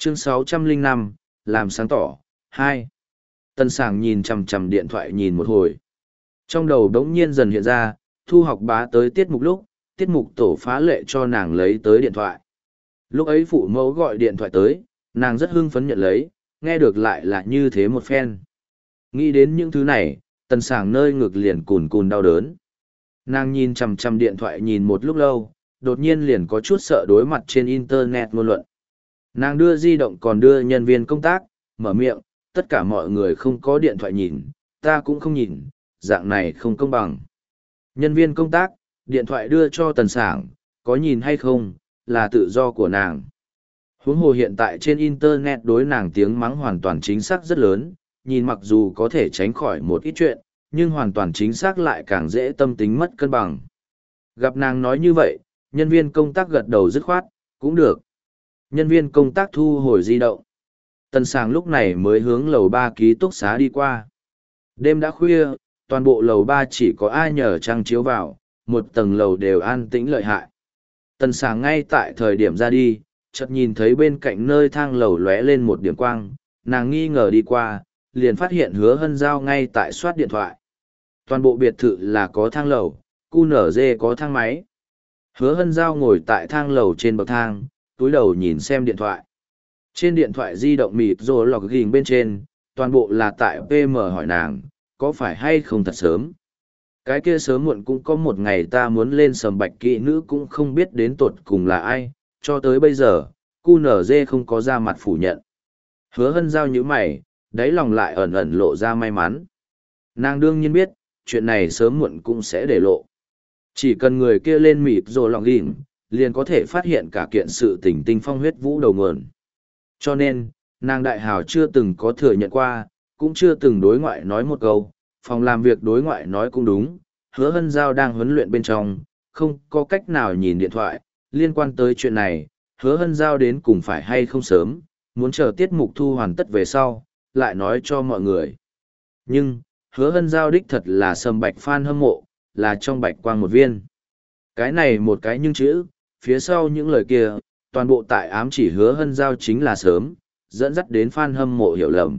Chương 605, làm sáng tỏ, 2. Tần Sảng nhìn chằm chằm điện thoại nhìn một hồi. Trong đầu đống nhiên dần hiện ra, Thu Học Bá tới tiết mục lúc, tiết mục tổ phá lệ cho nàng lấy tới điện thoại. Lúc ấy phụ mẫu gọi điện thoại tới, nàng rất hưng phấn nhận lấy, nghe được lại là như thế một phen. Nghĩ đến những thứ này, Tần Sảng nơi ngực liền cùn cùn đau đớn. Nàng nhìn chằm chằm điện thoại nhìn một lúc lâu, đột nhiên liền có chút sợ đối mặt trên internet ngôn luận. Nàng đưa di động còn đưa nhân viên công tác, mở miệng, tất cả mọi người không có điện thoại nhìn, ta cũng không nhìn, dạng này không công bằng. Nhân viên công tác, điện thoại đưa cho Tần Sảng, có nhìn hay không, là tự do của nàng. Huống hồ hiện tại trên internet đối nàng tiếng mắng hoàn toàn chính xác rất lớn, nhìn mặc dù có thể tránh khỏi một ít chuyện, nhưng hoàn toàn chính xác lại càng dễ tâm tính mất cân bằng. Gặp nàng nói như vậy, nhân viên công tác gật đầu dứt khoát, cũng được. Nhân viên công tác thu hồi di động. Tần Sảng lúc này mới hướng lầu 3 ký túc xá đi qua. Đêm đã khuya, toàn bộ lầu 3 chỉ có ai nhờ trăng chiếu vào, một tầng lầu đều an tĩnh lợi hại. Tần Sảng ngay tại thời điểm ra đi, chợt nhìn thấy bên cạnh nơi thang lầu lóe lên một điểm quang, nàng nghi ngờ đi qua, liền phát hiện Hứa Hân Giao ngay tại soát điện thoại. Toàn bộ biệt thự là có thang lầu, QNZ có thang máy. Hứa Hân Giao ngồi tại thang lầu trên bậc thang, túi đầu nhìn xem điện thoại. Trên điện thoại di động mịt rồi lọc ghình bên trên, toàn bộ là tại PM hỏi nàng, có phải hay không thật sớm. Cái kia sớm muộn cũng có một ngày ta muốn lên sầm bạch kỵ nữ cũng không biết đến tột cùng là ai, cho tới bây giờ, QNZ không có ra mặt phủ nhận. Hứa Hân Giao như mày, đáy lòng lại ẩn ẩn lộ ra may mắn. Nàng đương nhiên biết, chuyện này sớm muộn cũng sẽ để lộ. Chỉ cần người kia lên mịt rồi lọc ghình, liền có thể phát hiện cả kiện sự tình tinh phong huyết vũ đầu nguồn. Cho nên, nàng đại hào chưa từng có thừa nhận qua, cũng chưa từng đối ngoại nói một câu, phòng làm việc đối ngoại nói cũng đúng, Hứa Hân Giao đang huấn luyện bên trong, không có cách nào nhìn điện thoại, liên quan tới chuyện này, Hứa Hân Giao đến cùng phải hay không sớm, muốn chờ tiết mục thu hoàn tất về sau, lại nói cho mọi người. Nhưng, Hứa Hân Giao đích thật là sầm bạch fan hâm mộ, là trong bạch quang một viên. Cái này một cái nhưng chữ, phía sau những lời kia, toàn bộ tại ám chỉ Hứa Hân Giao chính là sớm, dẫn dắt đến fan hâm mộ hiểu lầm.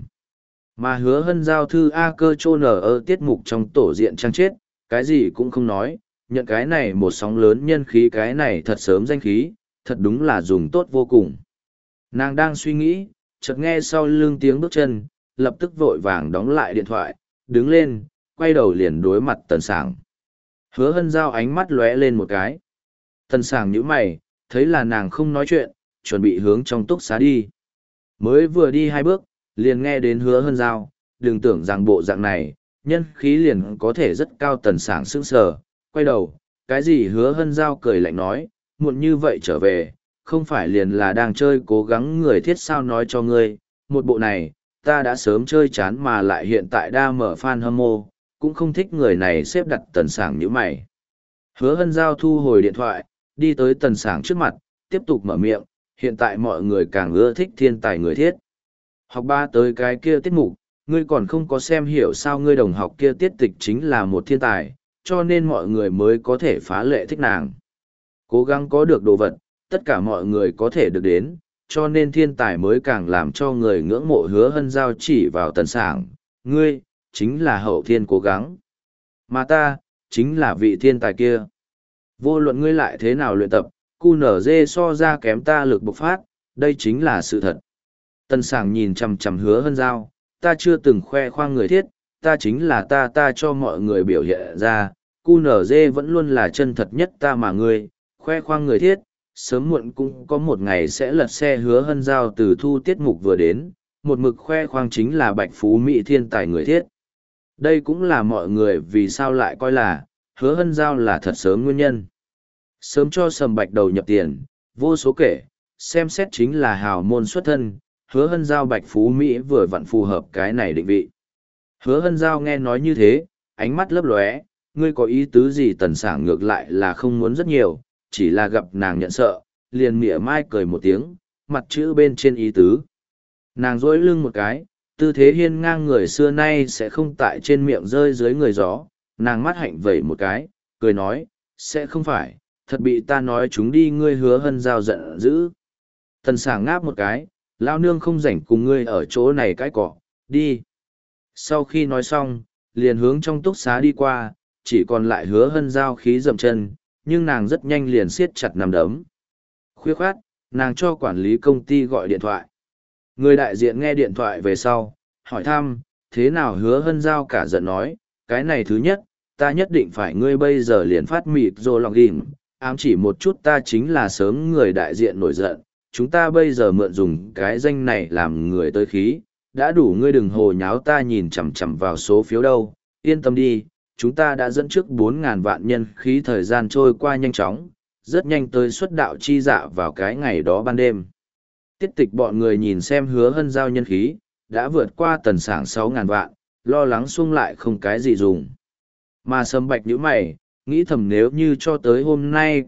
Mà Hứa Hân Giao thư A cơ trô nở ở tiết mục trong tổ diện trang chết, cái gì cũng không nói, nhận cái này một sóng lớn nhân khí cái này thật sớm danh khí, thật đúng là dùng tốt vô cùng. Nàng đang suy nghĩ, chợt nghe sau lưng tiếng bước chân, lập tức vội vàng đóng lại điện thoại, đứng lên, quay đầu liền đối mặt Tần Sảng. Hứa Hân Giao ánh mắt lóe lên một cái. Tần Sảng nhíu mày, thấy là nàng không nói chuyện, chuẩn bị hướng trong túc xá đi. Mới vừa đi 2 bước, liền nghe đến Hứa Hân Giao, đừng tưởng rằng bộ dạng này, nhân khí liền có thể rất cao. Tần Sảng sững sờ, quay đầu, cái gì Hứa Hân Giao cười lạnh nói, muộn như vậy trở về, không phải liền là đang chơi cố gắng người thiết sao nói cho ngươi, một bộ này, ta đã sớm chơi chán mà lại hiện tại đa mở fan hâm mộ, cũng không thích người này xếp đặt. Tần Sảng như mày. Hứa Hân Giao thu hồi điện thoại, đi tới Tần Sảng trước mặt, tiếp tục mở miệng, hiện tại mọi người càng ưa thích thiên tài người thiết. Học ba tới cái kia tiết mục, ngươi còn không có xem hiểu sao ngươi đồng học kia tiết tịch chính là một thiên tài, cho nên mọi người mới có thể phá lệ thích nàng. Cố gắng có được đồ vật, tất cả mọi người có thể được đến, cho nên thiên tài mới càng làm cho người ngưỡng mộ. Hứa Hân Giao chỉ vào Tần Sảng, ngươi, chính là hậu thiên cố gắng. Mà ta, chính là vị thiên tài kia. Vô luận ngươi lại thế nào luyện tập, QNZ so ra kém ta lực bộc phát, đây chính là sự thật. Tần Sảng nhìn chằm chằm Hứa Hân Giao, ta chưa từng khoe khoang người thiết, ta chính là ta cho mọi người biểu hiện ra, QNZ vẫn luôn là chân thật nhất ta mà ngươi, khoe khoang người thiết, sớm muộn cũng có một ngày sẽ lật xe. Hứa Hân Giao từ thu tiết mục vừa đến, một mực khoe khoang chính là bạch phú mỹ thiên tài người thiết. Đây cũng là mọi người vì sao lại coi là, Hứa Hân Giao là thật sớm nguyên nhân. Sớm cho sầm bạch đầu nhập tiền, vô số kể, xem xét chính là hào môn xuất thân, Hứa Hân Giao bạch phú Mỹ vừa vặn phù hợp cái này định vị. Hứa Hân Giao nghe nói như thế, ánh mắt lấp lóe, ngươi có ý tứ gì? Tần Sảng ngược lại là không muốn rất nhiều, chỉ là gặp nàng nhận sợ, liền mỉa mai cười một tiếng, mặt chữ bên trên ý tứ. Nàng dối lưng một cái, tư thế hiên ngang người xưa nay sẽ không tại trên miệng rơi dưới người gió, nàng mắt hạnh vẩy một cái, cười nói, sẽ không phải, thật bị ta nói chúng đi. Ngươi Hứa Hân Giao giận dữ. Tần Sảng ngáp một cái, Lao nương không rảnh cùng ngươi ở chỗ này cãi cọ, đi. Sau khi nói xong, liền hướng trong túc xá đi qua, chỉ còn lại Hứa Hân Giao khí dậm chân, nhưng nàng rất nhanh liền siết chặt nắm đấm. Khuya khoát, nàng cho quản lý công ty gọi điện thoại. Người đại diện nghe điện thoại về sau, hỏi thăm, thế nào Hứa Hân Giao cả giận nói, cái này thứ nhất, ta nhất định phải ngươi bây giờ liền phát mịt rồi lòng ghim, ám chỉ một chút ta chính là sớm người đại diện nổi giận, chúng ta bây giờ mượn dùng cái danh này làm người tới khí, đã đủ ngươi đừng hồ nháo ta nhìn chằm chằm vào số phiếu đâu, yên tâm đi, chúng ta đã dẫn trước 4.000 vạn nhân khí thời gian trôi qua nhanh chóng, rất nhanh tới xuất đạo chi dạ vào cái ngày đó ban đêm. Tiết tịch bọn người nhìn xem Hứa Hân Giao nhân khí, đã vượt qua tần sảng 6.000 vạn, lo lắng xung lại không cái gì dùng. Mà Sâm Bạch nhíu mày, nghĩ thầm nếu như cho tới hôm nay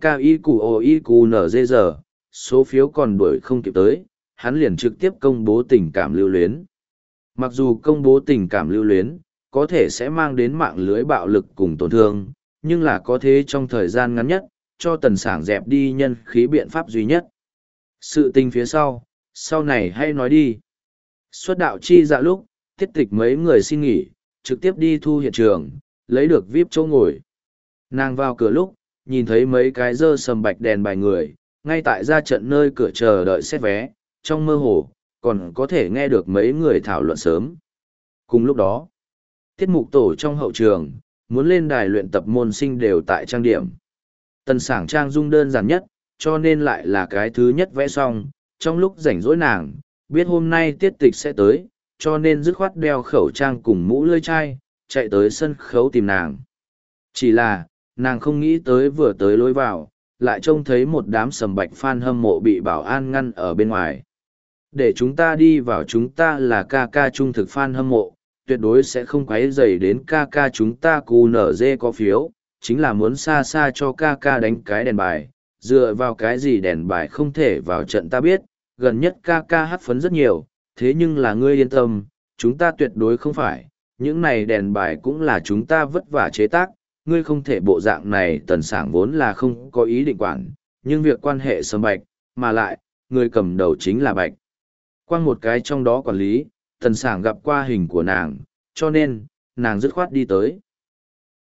KIQOIQNZ giờ, số phiếu còn đuổi không kịp tới, hắn liền trực tiếp công bố tình cảm lưu luyến. Mặc dù công bố tình cảm lưu luyến, có thể sẽ mang đến mạng lưới bạo lực cùng tổn thương, nhưng là có thế trong thời gian ngắn nhất, cho tần sảng dẹp đi nhân khí biện pháp duy nhất. Sự tình phía sau này hay nói đi. Xuất đạo chi dạ lúc, tiết tịch mấy người xin nghỉ, trực tiếp đi thu hiện trường, lấy được VIP chỗ ngồi. Nàng vào cửa lúc, nhìn thấy mấy cái dơ sầm bạch đèn bài người, ngay tại ra trận nơi cửa chờ đợi xét vé, trong mơ hồ, còn có thể nghe được mấy người thảo luận sớm. Cùng lúc đó, tiết mục tổ trong hậu trường, muốn lên đài luyện tập môn sinh đều tại trang điểm. Tần sảng trang dung đơn giản nhất, cho nên lại là cái thứ nhất vẽ xong, trong lúc rảnh rỗi nàng, biết hôm nay tiết tịch sẽ tới, cho nên dứt khoát đeo khẩu trang cùng mũ lưỡi chai, chạy tới sân khấu tìm nàng. Chỉ là, nàng không nghĩ tới vừa tới lối vào, lại trông thấy một đám sầm bạch fan hâm mộ bị bảo an ngăn ở bên ngoài. Để chúng ta đi vào, chúng ta là ca ca trung thực fan hâm mộ, tuyệt đối sẽ không quấy rầy đến ca ca chúng ta QNZ có phiếu, chính là muốn xa xa cho ca ca đánh cái đèn bài, dựa vào cái gì đèn bài không thể vào trận ta biết, gần nhất ca ca hát phấn rất nhiều, thế nhưng là ngươi yên tâm, chúng ta tuyệt đối không phải, những này đèn bài cũng là chúng ta vất vả chế tác, ngươi không thể bộ dạng này. Tần sảng vốn là không có ý định quản, nhưng việc quan hệ Sâm Bạch, mà lại, người cầm đầu chính là Bạch. Quang một cái trong đó quản lý, tần sảng gặp qua hình của nàng, cho nên, nàng dứt khoát đi tới.